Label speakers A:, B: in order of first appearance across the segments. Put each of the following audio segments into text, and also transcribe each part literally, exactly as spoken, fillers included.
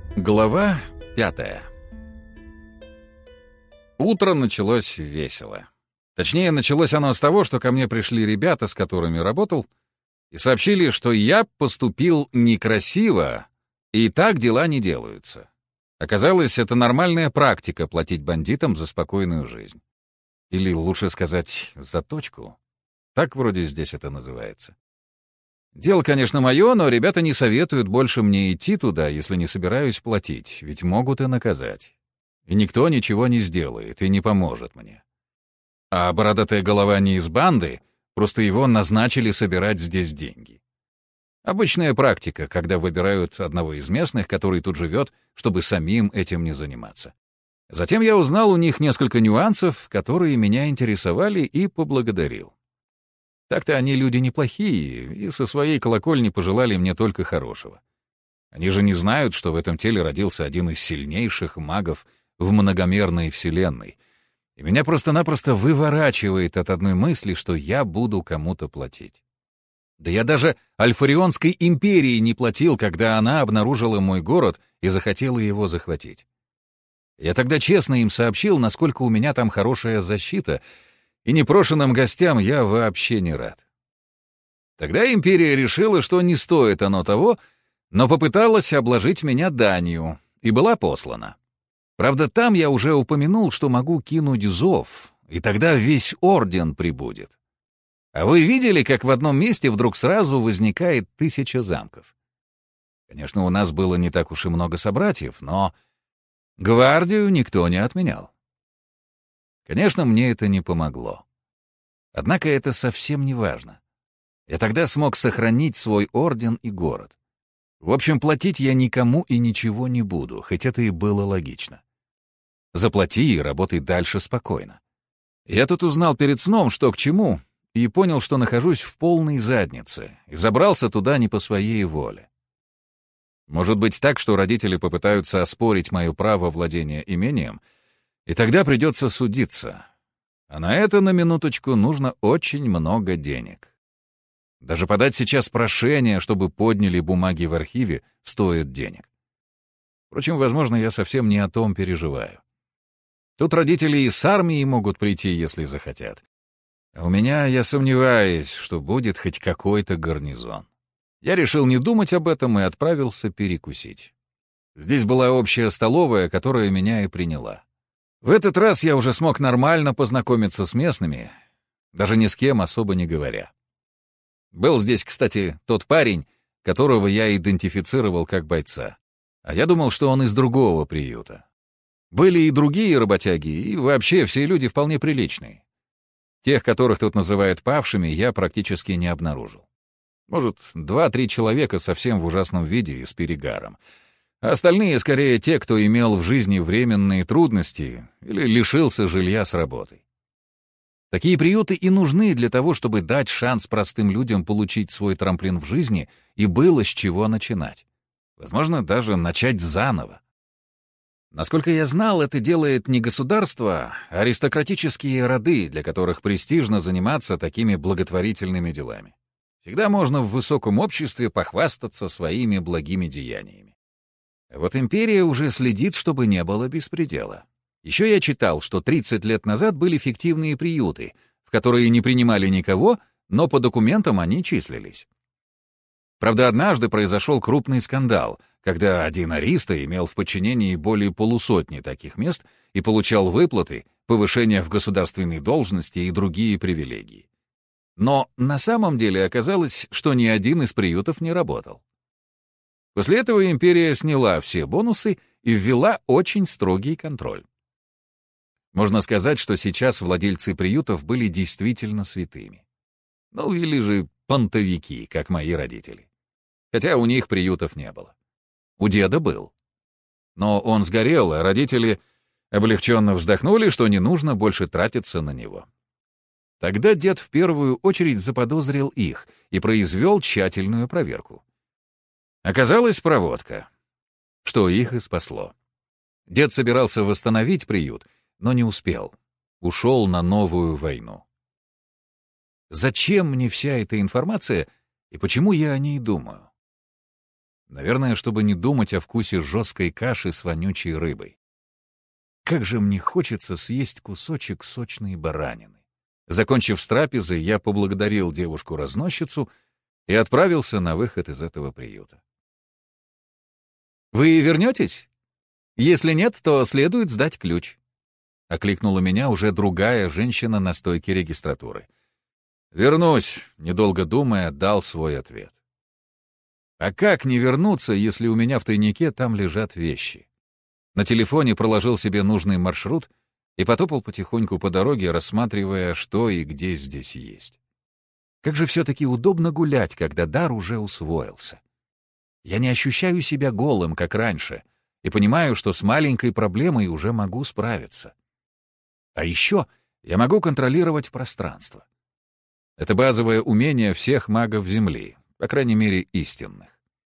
A: Глава пятая. Утро началось весело. Точнее, началось оно с того, что ко мне пришли ребята, с которыми работал, и сообщили, что я поступил некрасиво, и так дела не делаются. Оказалось, это нормальная практика — платить бандитам за спокойную жизнь. Или, лучше сказать, за точку. Так вроде здесь это называется. Дело, конечно, мое, но ребята не советуют больше мне идти туда, если не собираюсь платить, ведь могут и наказать. И никто ничего не сделает и не поможет мне. А бородатая голова не из банды, просто его назначили собирать здесь деньги. Обычная практика, когда выбирают одного из местных, который тут живет, чтобы самим этим не заниматься. Затем я узнал у них несколько нюансов, которые меня интересовали, и поблагодарил. Так-то они люди неплохие, и со своей колокольни пожелали мне только хорошего. Они же не знают, что в этом теле родился один из сильнейших магов в многомерной вселенной. И меня просто-напросто выворачивает от одной мысли, что я буду кому-то платить. Да я даже Альфарионской империи не платил, когда она обнаружила мой город и захотела его захватить. Я тогда честно им сообщил, насколько у меня там хорошая защита, и непрошенным гостям я вообще не рад. Тогда империя решила, что не стоит оно того, но попыталась обложить меня данью и была послана. Правда, там я уже упомянул, что могу кинуть зов, и тогда весь орден прибудет. А вы видели, как в одном месте вдруг сразу возникает тысяча замков? Конечно, у нас было не так уж и много собратьев, но гвардию никто не отменял. Конечно, мне это не помогло. Однако это совсем не важно. Я тогда смог сохранить свой орден и город. В общем, платить я никому и ничего не буду, хоть это и было логично. Заплати и работай дальше спокойно. Я тут узнал перед сном, что к чему, и понял, что нахожусь в полной заднице, и забрался туда не по своей воле. Может быть так, что родители попытаются оспорить мое право владения имением, и тогда придется судиться. А на это, на минуточку, нужно очень много денег. Даже подать сейчас прошение, чтобы подняли бумаги в архиве, стоит денег. Впрочем, возможно, я совсем не о том переживаю. Тут родители и с армией могут прийти, если захотят. А у меня, я сомневаюсь, что будет хоть какой-то гарнизон. Я решил не думать об этом и отправился перекусить. Здесь была общая столовая, которая меня и приняла. В этот раз я уже смог нормально познакомиться с местными, даже ни с кем особо не говоря. Был здесь, кстати, тот парень, которого я идентифицировал как бойца. А я думал, что он из другого приюта. Были и другие работяги, и вообще все люди вполне приличные. Тех, которых тут называют павшими, я практически не обнаружил. Может, два-три человека совсем в ужасном виде и с перегаром. А остальные, скорее, те, кто имел в жизни временные трудности или лишился жилья с работой. Такие приюты и нужны для того, чтобы дать шанс простым людям получить свой трамплин в жизни, и было с чего начинать. Возможно, даже начать заново. Насколько я знал, это делает не государство, а аристократические роды, для которых престижно заниматься такими благотворительными делами. Всегда можно в высоком обществе похвастаться своими благими деяниями. А вот империя уже следит, чтобы не было беспредела. Еще я читал, что тридцать лет назад были фиктивные приюты, в которые не принимали никого, но по документам они числились. Правда, однажды произошел крупный скандал, когда один ариста имел в подчинении более полусотни таких мест и получал выплаты, повышения в государственной должности и другие привилегии. Но на самом деле оказалось, что ни один из приютов не работал. После этого империя сняла все бонусы и ввела очень строгий контроль. Можно сказать, что сейчас владельцы приютов были действительно святыми. Ну или же понтовики, как мои родители. Хотя у них приютов не было. У деда был. Но он сгорел, а родители облегченно вздохнули, что не нужно больше тратиться на него. Тогда дед в первую очередь заподозрил их и произвел тщательную проверку. Оказалась проводка, что их и спасло. Дед собирался восстановить приют, но не успел. Ушел на новую войну. Зачем мне вся эта информация и почему я о ней думаю? Наверное, чтобы не думать о вкусе жесткой каши с вонючей рыбой. Как же мне хочется съесть кусочек сочной баранины. Закончив с трапезой, я поблагодарил девушку-разносчицу и отправился на выход из этого приюта. «Вы вернетесь? Если нет, то следует сдать ключ», — окликнула меня уже другая женщина на стойке регистратуры. «Вернусь», — недолго думая, дал свой ответ. А как не вернуться, если у меня в тайнике там лежат вещи? На телефоне проложил себе нужный маршрут и потопал потихоньку по дороге, рассматривая, что и где здесь есть. Как же все-таки удобно гулять, когда дар уже усвоился. Я не ощущаю себя голым, как раньше, и понимаю, что с маленькой проблемой уже могу справиться. А еще я могу контролировать пространство. Это базовое умение всех магов Земли, по крайней мере, истинных.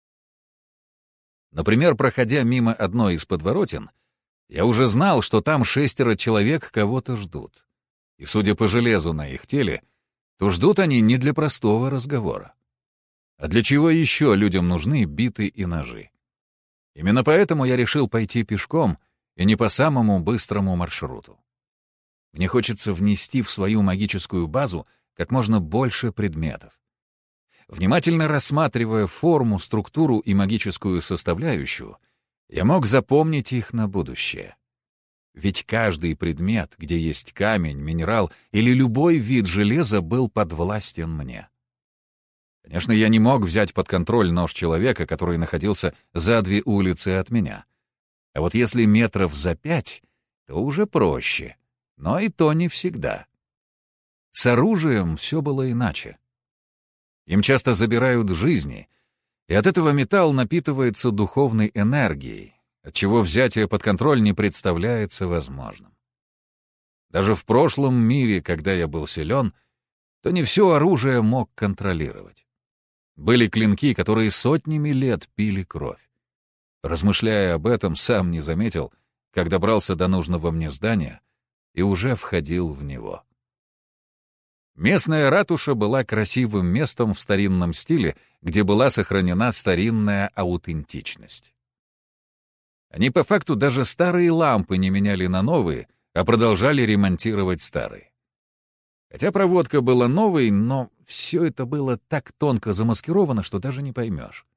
A: Например, проходя мимо одной из подворотен, я уже знал, что там шестеро человек кого-то ждут. И, судя по железу на их теле, то ждут они не для простого разговора. А для чего еще людям нужны биты и ножи? Именно поэтому я решил пойти пешком и не по самому быстрому маршруту. Мне хочется внести в свою магическую базу как можно больше предметов. Внимательно рассматривая форму, структуру и магическую составляющую, я мог запомнить их на будущее. Ведь каждый предмет, где есть камень, минерал или любой вид железа, был подвластен мне. Конечно, я не мог взять под контроль нож человека, который находился за две улицы от меня. А вот если метров за пять, то уже проще. Но и то не всегда. С оружием все было иначе. Им часто забирают жизни, и от этого металл напитывается духовной энергией, отчего взятие под контроль не представляется возможным. Даже в прошлом мире, когда я был силен, то не все оружие мог контролировать. Были клинки, которые сотнями лет пили кровь. Размышляя об этом, сам не заметил, как добрался до нужного мне здания и уже входил в него. Местная ратуша была красивым местом в старинном стиле, где была сохранена старинная аутентичность. Они по факту даже старые лампы не меняли на новые, а продолжали ремонтировать старые. Хотя проводка была новой, но все это было так тонко замаскировано, что даже не поймешь.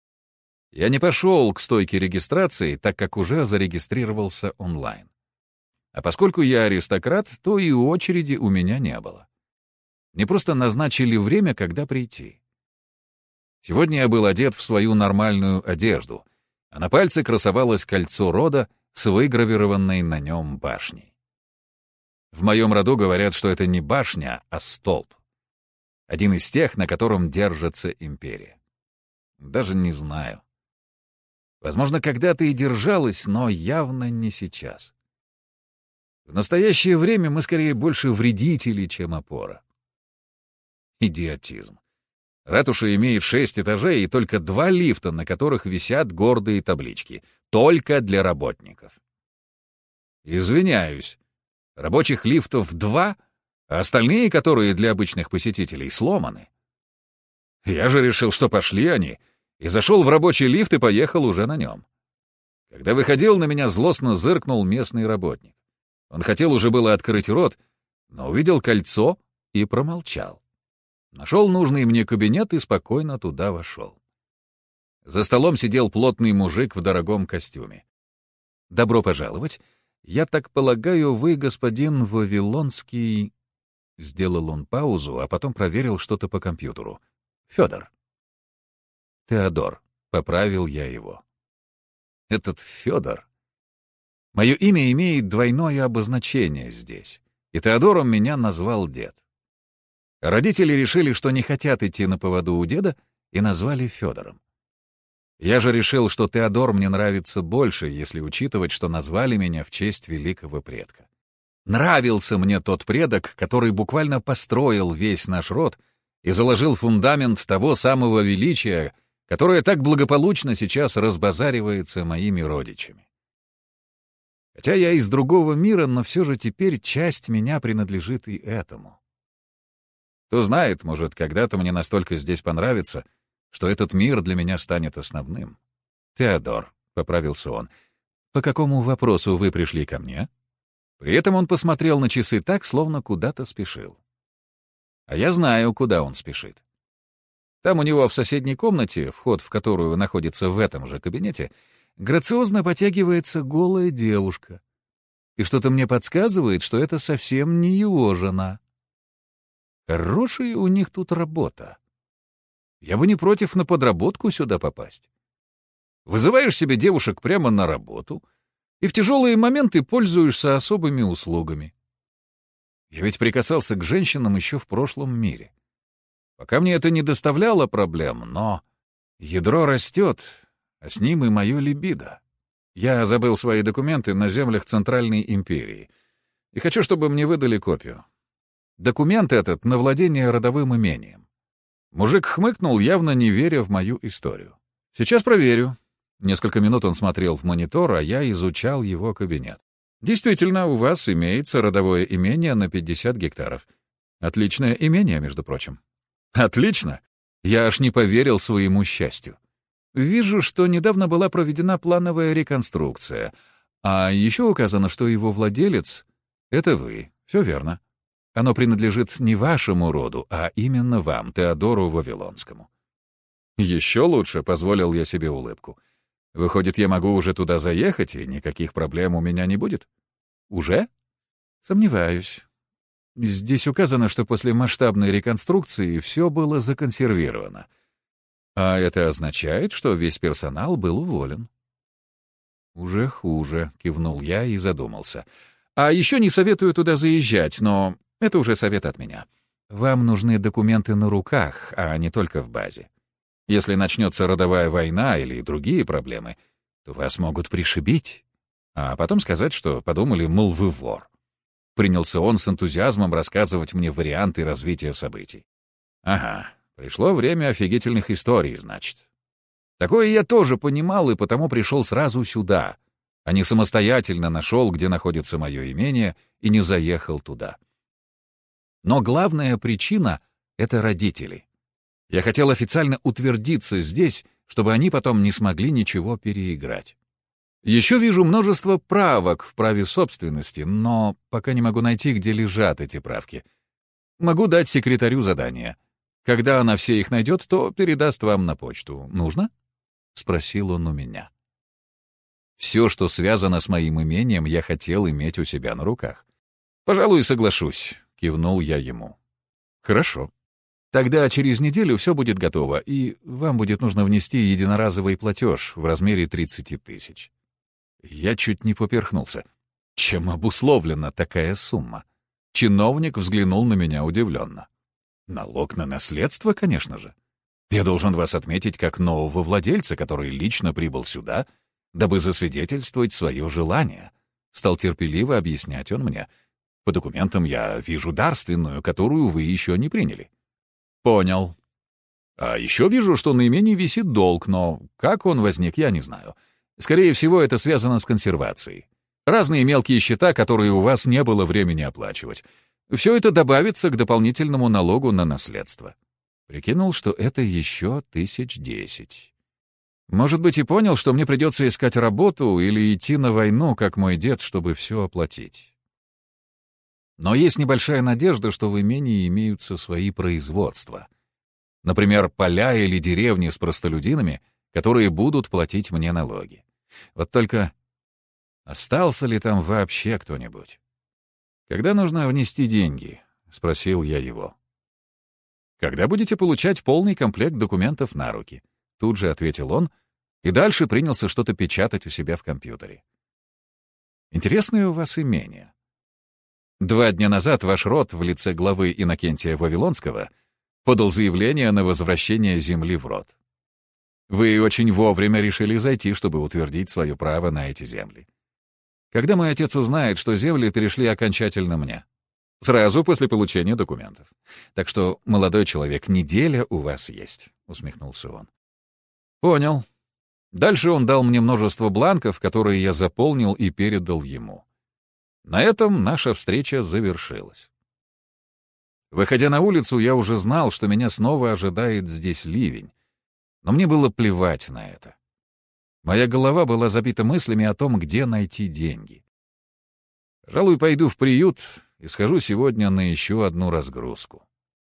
A: Я не пошел к стойке регистрации, так как уже зарегистрировался онлайн. А поскольку я аристократ, то и очереди у меня не было. Мне просто назначили время, когда прийти. Сегодня я был одет в свою нормальную одежду, а на пальце красовалось кольцо рода с выгравированной на нем башней. В моем роду говорят, что это не башня, а столб. Один из тех, на котором держится империя. Даже не знаю. Возможно, когда-то и держалась, но явно не сейчас. В настоящее время мы скорее больше вредители, чем опора. Идиотизм. Ратуша имеет шесть этажей и только два лифта, на которых висят гордые таблички. Только для работников. Извиняюсь. Рабочих лифтов два, а остальные, которые для обычных посетителей, сломаны. Я же решил, что пошли они, и зашел в рабочий лифт и поехал уже на нем. Когда выходил, на меня злостно зыркнул местный работник. Он хотел уже было открыть рот, но увидел кольцо и промолчал. Нашел нужный мне кабинет и спокойно туда вошел. За столом сидел плотный мужик в дорогом костюме. «Добро пожаловать. Я так полагаю, вы господин Вавилонский...» Сделал он паузу, а потом проверил что-то по компьютеру. «Федор». «Теодор», — поправил я его. «Этот Федор...» Мое имя имеет двойное обозначение здесь, и Теодором меня назвал дед. Родители решили, что не хотят идти на поводу у деда, и назвали Федором. Я же решил, что Теодор мне нравится больше, если учитывать, что назвали меня в честь великого предка. Нравился мне тот предок, который буквально построил весь наш род и заложил фундамент того самого величия, которое так благополучно сейчас разбазаривается моими родичами. Хотя я из другого мира, но все же теперь часть меня принадлежит и этому. Кто знает, может, когда-то мне настолько здесь понравится, что этот мир для меня станет основным. «Теодор», — поправился он, — «по какому вопросу вы пришли ко мне?» При этом он посмотрел на часы так, словно куда-то спешил. А я знаю, куда он спешит. Там у него в соседней комнате, вход в которую находится в этом же кабинете, грациозно потягивается голая девушка. И что-то мне подсказывает, что это совсем не его жена. Хорошая у них тут работа. Я бы не против на подработку сюда попасть. Вызываешь себе девушек прямо на работу и в тяжелые моменты пользуешься особыми услугами. Я ведь прикасался к женщинам еще в прошлом мире. Пока мне это не доставляло проблем, но ядро растет, а с ним и мое либидо. Я забыл свои документы на землях Центральной империи и хочу, чтобы мне выдали копию. Документ этот на владение родовым имением. Мужик хмыкнул, явно не веря в мою историю. Сейчас проверю. Несколько минут он смотрел в монитор, а я изучал его кабинет. Действительно, у вас имеется родовое имение на пятьдесят гектаров. Отличное имение, между прочим. Отлично! Я аж не поверил своему счастью. Вижу, что недавно была проведена плановая реконструкция, а еще указано, что его владелец — это вы. Все верно. Оно принадлежит не вашему роду, а именно вам, Теодору Вавилонскому. Еще лучше, позволил я себе улыбку. Выходит, я могу уже туда заехать, и никаких проблем у меня не будет? Уже? Сомневаюсь. Здесь указано, что после масштабной реконструкции все было законсервировано. А это означает, что весь персонал был уволен. «Уже хуже», — кивнул я и задумался. «А еще не советую туда заезжать, но это уже совет от меня. Вам нужны документы на руках, а не только в базе. Если начнется родовая война или другие проблемы, то вас могут пришибить, а потом сказать, что подумали, мол, вы вор». Принялся он с энтузиазмом рассказывать мне варианты развития событий. «Ага, пришло время офигительных историй, значит. Такое я тоже понимал и потому пришел сразу сюда, а не самостоятельно нашел, где находится мое имение, и не заехал туда. Но главная причина — это родители. Я хотел официально утвердиться здесь, чтобы они потом не смогли ничего переиграть. Еще вижу множество правок в праве собственности, но пока не могу найти, где лежат эти правки. Могу дать секретарю задание. Когда она все их найдет, то передаст вам на почту. Нужно?» — спросил он у меня. Все, что связано с моим имением, я хотел иметь у себя на руках. «Пожалуй, соглашусь», — кивнул я ему. «Хорошо. Тогда через неделю все будет готово, и вам будет нужно внести единоразовый платеж в размере тридцати тысяч». Я чуть не поперхнулся. Чем обусловлена такая сумма? Чиновник взглянул на меня удивленно. «Налог на наследство, конечно же. Я должен вас отметить как нового владельца, который лично прибыл сюда, дабы засвидетельствовать свое желание», — стал терпеливо объяснять он мне. «По документам я вижу дарственную, которую вы еще не приняли». «Понял. А еще вижу, что на имении висит долг, но как он возник, я не знаю. Скорее всего, это связано с консервацией. Разные мелкие счета, которые у вас не было времени оплачивать. Все это добавится к дополнительному налогу на наследство». Прикинул, что это еще тысяч десять. Может быть, и понял, что мне придется искать работу или идти на войну, как мой дед, чтобы все оплатить. Но есть небольшая надежда, что в имении имеются свои производства. Например, поля или деревни с простолюдинами, которые будут платить мне налоги. Вот только остался ли там вообще кто-нибудь? «Когда нужно внести деньги?» — спросил я его. «Когда будете получать полный комплект документов на руки», — тут же ответил он, и дальше принялся что-то печатать у себя в компьютере. «Интересное у вас имение. Два дня назад ваш род в лице главы Иннокентия Вавилонского подал заявление на возвращение земли в род. Вы очень вовремя решили зайти, чтобы утвердить свое право на эти земли. Когда мой отец узнает, что земли перешли окончательно мне? Сразу после получения документов. Так что, молодой человек, неделя у вас есть», — усмехнулся он. «Понял». Дальше он дал мне множество бланков, которые я заполнил и передал ему. На этом наша встреча завершилась. Выходя на улицу, я уже знал, что меня снова ожидает здесь ливень. Но мне было плевать на это. Моя голова была забита мыслями о том, где найти деньги. Пожалуй, пойду в приют и схожу сегодня на еще одну разгрузку.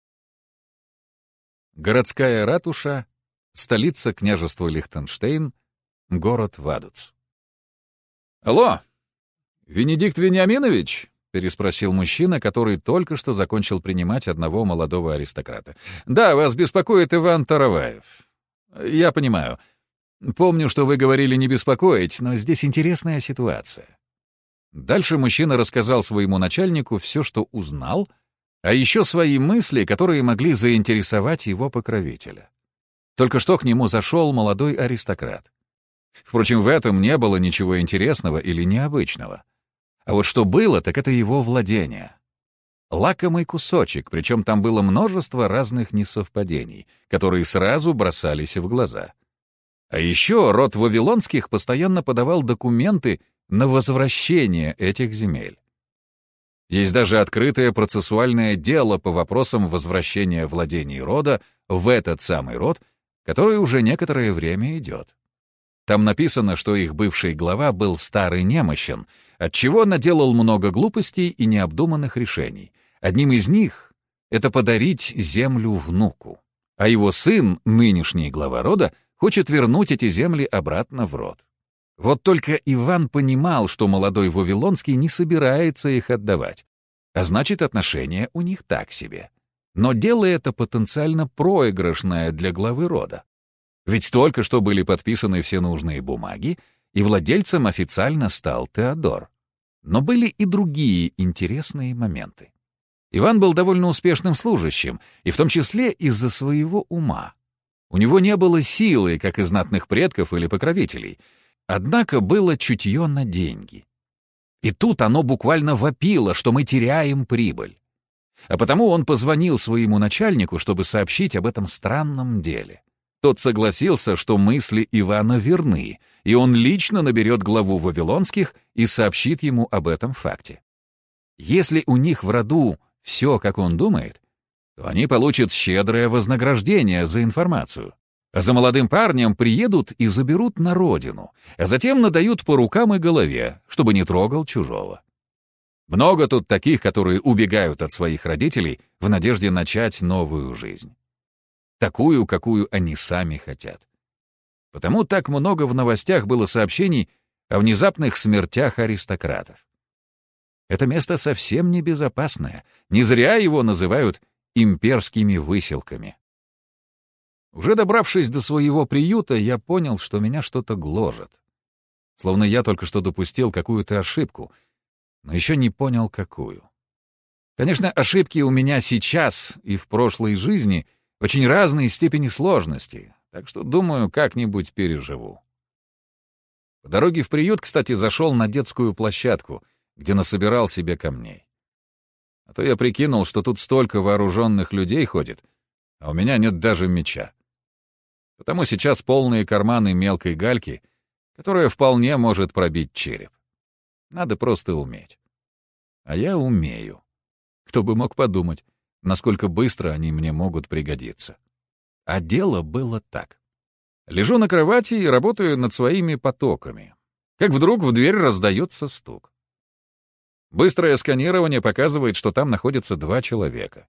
A: Городская ратуша, столица княжества Лихтенштейн, город Вадуц. «Алло, Венедикт Вениаминович?» — переспросил мужчина, который только что закончил принимать одного молодого аристократа. «Да, вас беспокоит Иван Тараваев. Я понимаю. Помню, что вы говорили не беспокоить, но здесь интересная ситуация». Дальше мужчина рассказал своему начальнику все, что узнал, а еще свои мысли, которые могли заинтересовать его покровителя. Только что к нему зашел молодой аристократ. Впрочем, в этом не было ничего интересного или необычного. А вот что было, так это его владение. Лакомый кусочек, причем там было множество разных несовпадений, которые сразу бросались в глаза. А еще род Вавилонских постоянно подавал документы на возвращение этих земель. Есть даже открытое процессуальное дело по вопросам возвращения владений рода в этот самый род, который уже некоторое время идет. Там написано, что их бывший глава был старый немощен, отчего наделал много глупостей и необдуманных решений. Одним из них — это подарить землю внуку. А его сын, нынешний глава рода, хочет вернуть эти земли обратно в род. Вот только Иван понимал, что молодой Вавилонский не собирается их отдавать, а значит, отношения у них так себе. Но дело это потенциально проигрышное для главы рода. Ведь только что были подписаны все нужные бумаги, и владельцем официально стал Теодор. Но были и другие интересные моменты. Иван был довольно успешным служащим, и в том числе из-за своего ума. У него не было силы, как и знатных предков или покровителей, однако было чутье на деньги. И тут оно буквально вопило, что мы теряем прибыль. А потому он позвонил своему начальнику, чтобы сообщить об этом странном деле. Тот согласился, что мысли Ивана верны, и он лично наберет главу Вавилонских и сообщит ему об этом факте. Если у них в роду все, как он думает, то они получат щедрое вознаграждение за информацию. А за молодым парнем приедут и заберут на родину, а затем надают по рукам и голове, чтобы не трогал чужого. Много тут таких, которые убегают от своих родителей в надежде начать новую жизнь. Такую, какую они сами хотят. Потому так много в новостях было сообщений о внезапных смертях аристократов. Это место совсем небезопасное, не зря его называют имперскими выселками. Уже добравшись до своего приюта, я понял, что меня что-то гложет. Словно я только что допустил какую-то ошибку, но еще не понял, какую. Конечно, ошибки у меня сейчас и в прошлой жизни очень разной степени сложности, так что, думаю, как-нибудь переживу. По дороге в приют, кстати, зашел на детскую площадку, где насобирал себе камней. А то я прикинул, что тут столько вооруженных людей ходит, а у меня нет даже меча. Потому сейчас полные карманы мелкой гальки, которая вполне может пробить череп. Надо просто уметь. А я умею. Кто бы мог подумать, насколько быстро они мне могут пригодиться. А дело было так. Лежу на кровати и работаю над своими потоками. Как вдруг в дверь раздается стук. Быстрое сканирование показывает, что там находятся два человека.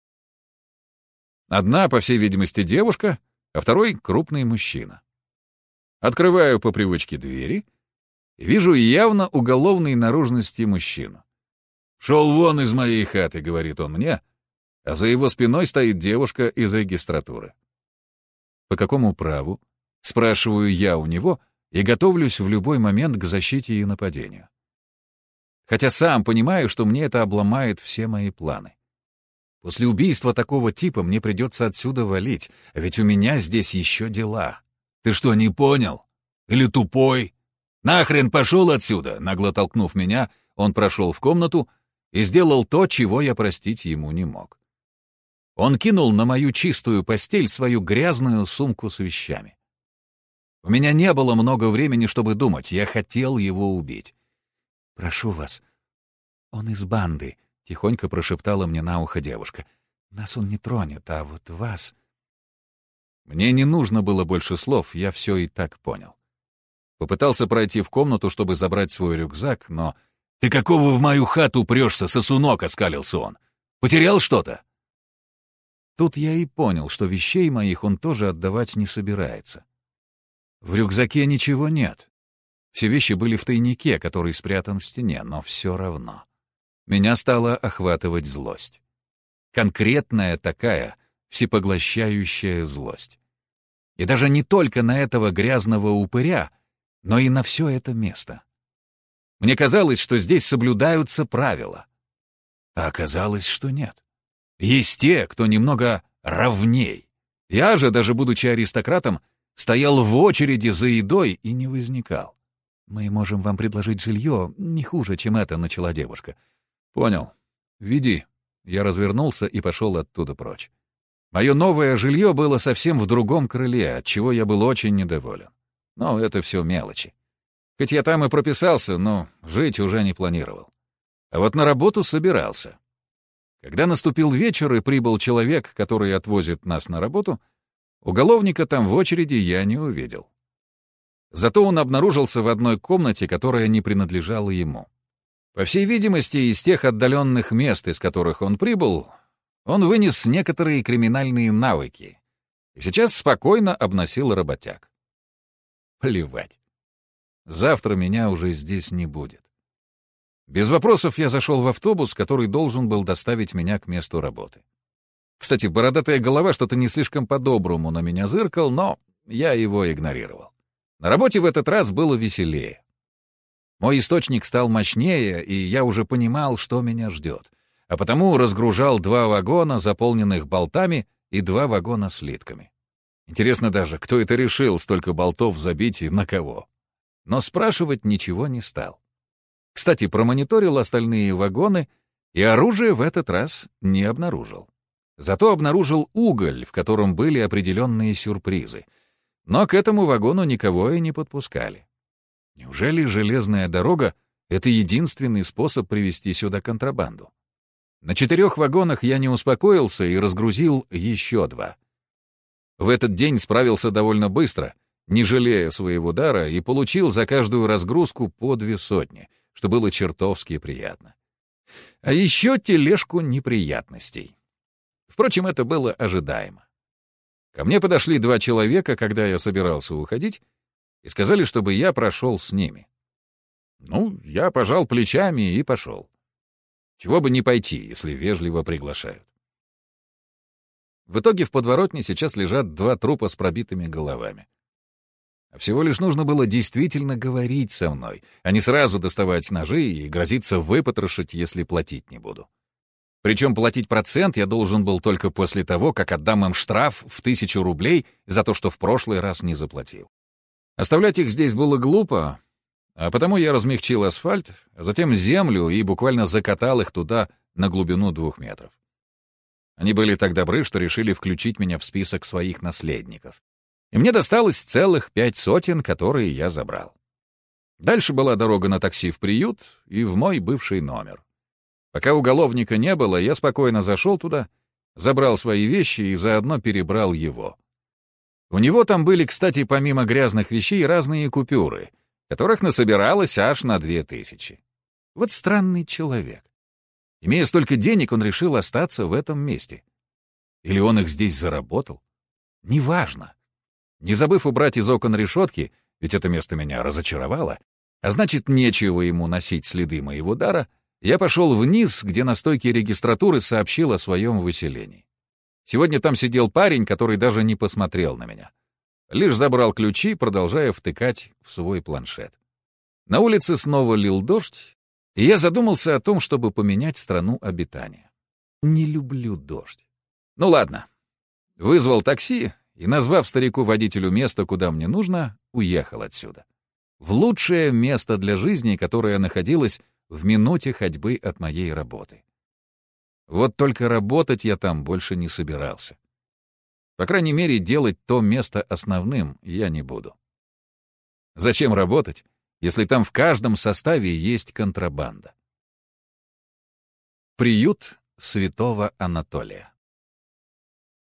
A: Одна, по всей видимости, девушка, а второй — крупный мужчина. Открываю по привычке двери и вижу явно уголовной наружности мужчину. «Шел вон из моей хаты», — говорит он мне, а за его спиной стоит девушка из регистратуры. «По какому праву?» — спрашиваю я у него и готовлюсь в любой момент к защите и нападению. Хотя сам понимаю, что мне это обломает все мои планы. После убийства такого типа мне придется отсюда валить, а ведь у меня здесь еще дела. Ты что, не понял? Или тупой? Нахрен пошел отсюда!» Нагло толкнув меня, он прошел в комнату и сделал то, чего я простить ему не мог. Он кинул на мою чистую постель свою грязную сумку с вещами. У меня не было много времени, чтобы думать, я хотел его убить. «Прошу вас, он из банды», — тихонько прошептала мне на ухо девушка. «Нас он не тронет, а вот вас...» Мне не нужно было больше слов, я все и так понял. Попытался пройти в комнату, чтобы забрать свой рюкзак, но... «Ты какого в мою хату прешься, сосунок?» — оскалился он. «Потерял что-то?» Тут я и понял, что вещей моих он тоже отдавать не собирается. В рюкзаке ничего нет. Все вещи были в тайнике, который спрятан в стене, но все равно. Меня стала охватывать злость. Конкретная такая, всепоглощающая злость. И даже не только на этого грязного упыря, но и на все это место. Мне казалось, что здесь соблюдаются правила. А оказалось, что нет. Есть те, кто немного ровней. Я же, даже будучи аристократом, стоял в очереди за едой и не возникал. «Мы можем вам предложить жилье не хуже, чем это», — начала девушка. «Понял. Веди». Я развернулся и пошел оттуда прочь. Мое новое жилье было совсем в другом крыле, от чего я был очень недоволен. Но это все мелочи. Хоть я там и прописался, но жить уже не планировал. А вот на работу собирался. Когда наступил вечер и прибыл человек, который отвозит нас на работу, уголовника там в очереди я не увидел. Зато он обнаружился в одной комнате, которая не принадлежала ему. По всей видимости, из тех отдаленных мест, из которых он прибыл, он вынес некоторые криминальные навыки и сейчас спокойно обносил работяг. Плевать. Завтра меня уже здесь не будет. Без вопросов я зашел в автобус, который должен был доставить меня к месту работы. Кстати, бородатая голова что-то не слишком по-доброму на меня зыркал, но я его игнорировал. На работе в этот раз было веселее. Мой источник стал мощнее, и я уже понимал, что меня ждет, а потому разгружал два вагона, заполненных болтами, и два вагона слитками. Интересно даже, кто это решил столько болтов забить и на кого? Но спрашивать ничего не стал. Кстати, промониторил остальные вагоны, и оружие в этот раз не обнаружил. Зато обнаружил уголь, в котором были определенные сюрпризы. Но к этому вагону никого и не подпускали. Неужели железная дорога — это единственный способ привезти сюда контрабанду? На четырех вагонах я не успокоился и разгрузил еще два. В этот день справился довольно быстро, не жалея своего дара, и получил за каждую разгрузку по две сотни, что было чертовски приятно. А еще тележку неприятностей. Впрочем, это было ожидаемо. Ко мне подошли два человека, когда я собирался уходить, и сказали, чтобы я прошел с ними. Ну, я пожал плечами и пошел. Чего бы не пойти, если вежливо приглашают. В итоге в подворотне сейчас лежат два трупа с пробитыми головами. А всего лишь нужно было действительно говорить со мной, а не сразу доставать ножи и грозиться выпотрошить, если платить не буду. Причем платить процент я должен был только после того, как отдам им штраф в тысячу рублей за то, что в прошлый раз не заплатил. Оставлять их здесь было глупо, а потому я размягчил асфальт, а затем землю и буквально закатал их туда на глубину двух метров. Они были так добры, что решили включить меня в список своих наследников. И мне досталось целых пять сотен, которые я забрал. Дальше была дорога на такси в приют и в мой бывший номер. Пока уголовника не было, я спокойно зашел туда, забрал свои вещи и заодно перебрал его. У него там были, кстати, помимо грязных вещей, разные купюры, которых насобиралось аж на две тысячи. Вот странный человек. Имея столько денег, он решил остаться в этом месте. Или он их здесь заработал? Неважно. Не забыв убрать из окон решетки, ведь это место меня разочаровало, а значит, нечего ему носить следы моего дара, я пошел вниз, где на стойке регистратуры сообщил о своем выселении. Сегодня там сидел парень, который даже не посмотрел на меня. Лишь забрал ключи, продолжая втыкать в свой планшет. На улице снова лил дождь, и я задумался о том, чтобы поменять страну обитания. Не люблю дождь. Ну ладно. Вызвал такси и, назвав старику-водителю место, куда мне нужно, уехал отсюда. В лучшее место для жизни, которое находилось в минуте ходьбы от моей работы. Вот только работать я там больше не собирался. По крайней мере, делать то место основным я не буду. Зачем работать, если там в каждом составе есть контрабанда? Приют Святого Анатолия.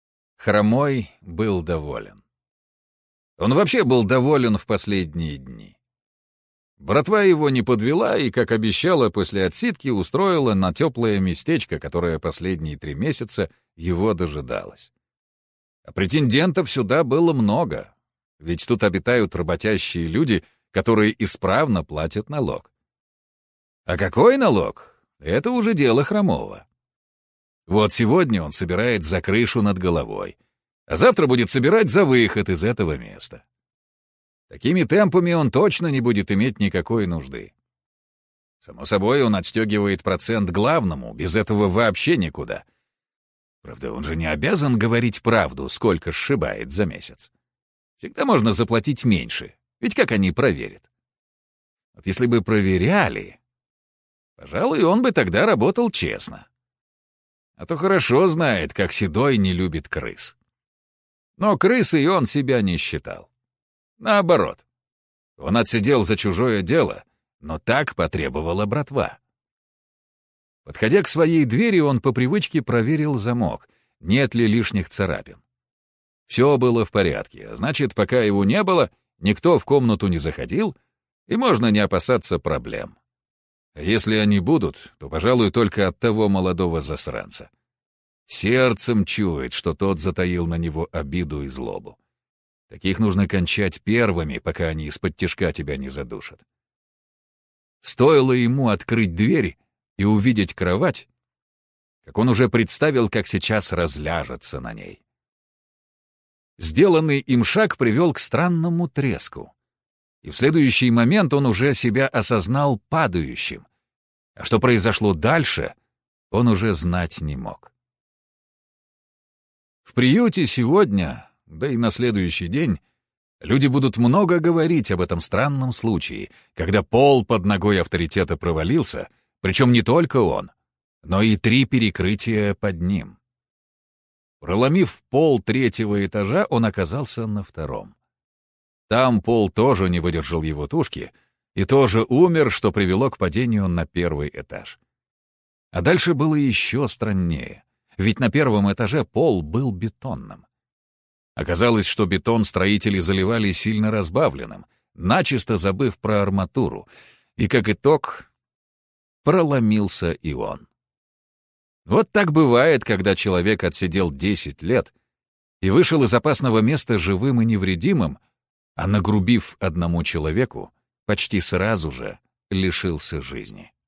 A: Хромой был доволен. Он вообще был доволен в последние дни. Братва его не подвела и, как обещала, после отсидки устроила на теплое местечко, которое последние три месяца его дожидалось. А претендентов сюда было много, ведь тут обитают работящие люди, которые исправно платят налог. А какой налог? Это уже дело Хромого. Вот сегодня он собирает за крышу над головой, а завтра будет собирать за выход из этого места. Такими темпами он точно не будет иметь никакой нужды. Само собой, он отстегивает процент главному, без этого вообще никуда. Правда, он же не обязан говорить правду, сколько сшибает за месяц. Всегда можно заплатить меньше, ведь как они проверят? Вот если бы проверяли, пожалуй, он бы тогда работал честно. А то хорошо знает, как Седой не любит крыс. Но крысой он себя не считал. Наоборот. Он отсидел за чужое дело, но так потребовала братва. Подходя к своей двери, он по привычке проверил замок, нет ли лишних царапин. Все было в порядке, а значит, пока его не было, никто в комнату не заходил, и можно не опасаться проблем. А если они будут, то, пожалуй, только от того молодого засранца. Сердцем чует, что тот затаил на него обиду и злобу. Таких нужно кончать первыми, пока они из-под тишка тебя не задушат. Стоило ему открыть дверь и увидеть кровать, как он уже представил, как сейчас разляжется на ней. Сделанный им шаг привел к странному треску, и в следующий момент он уже себя осознал падающим, а что произошло дальше, он уже знать не мог. В приюте сегодня, да и на следующий день, люди будут много говорить об этом странном случае, когда пол под ногой авторитета провалился, причем не только он, но и три перекрытия под ним. Проломив пол третьего этажа, он оказался на втором. Там пол тоже не выдержал его тушки и тоже умер, что привело к падению на первый этаж. А дальше было еще страннее, ведь на первом этаже пол был бетонным. Оказалось, что бетон строители заливали сильно разбавленным, начисто забыв про арматуру, и, как итог, проломился и он. Вот так бывает, когда человек отсидел десять лет и вышел из опасного места живым и невредимым, а нагрубив одному человеку, почти сразу же лишился жизни.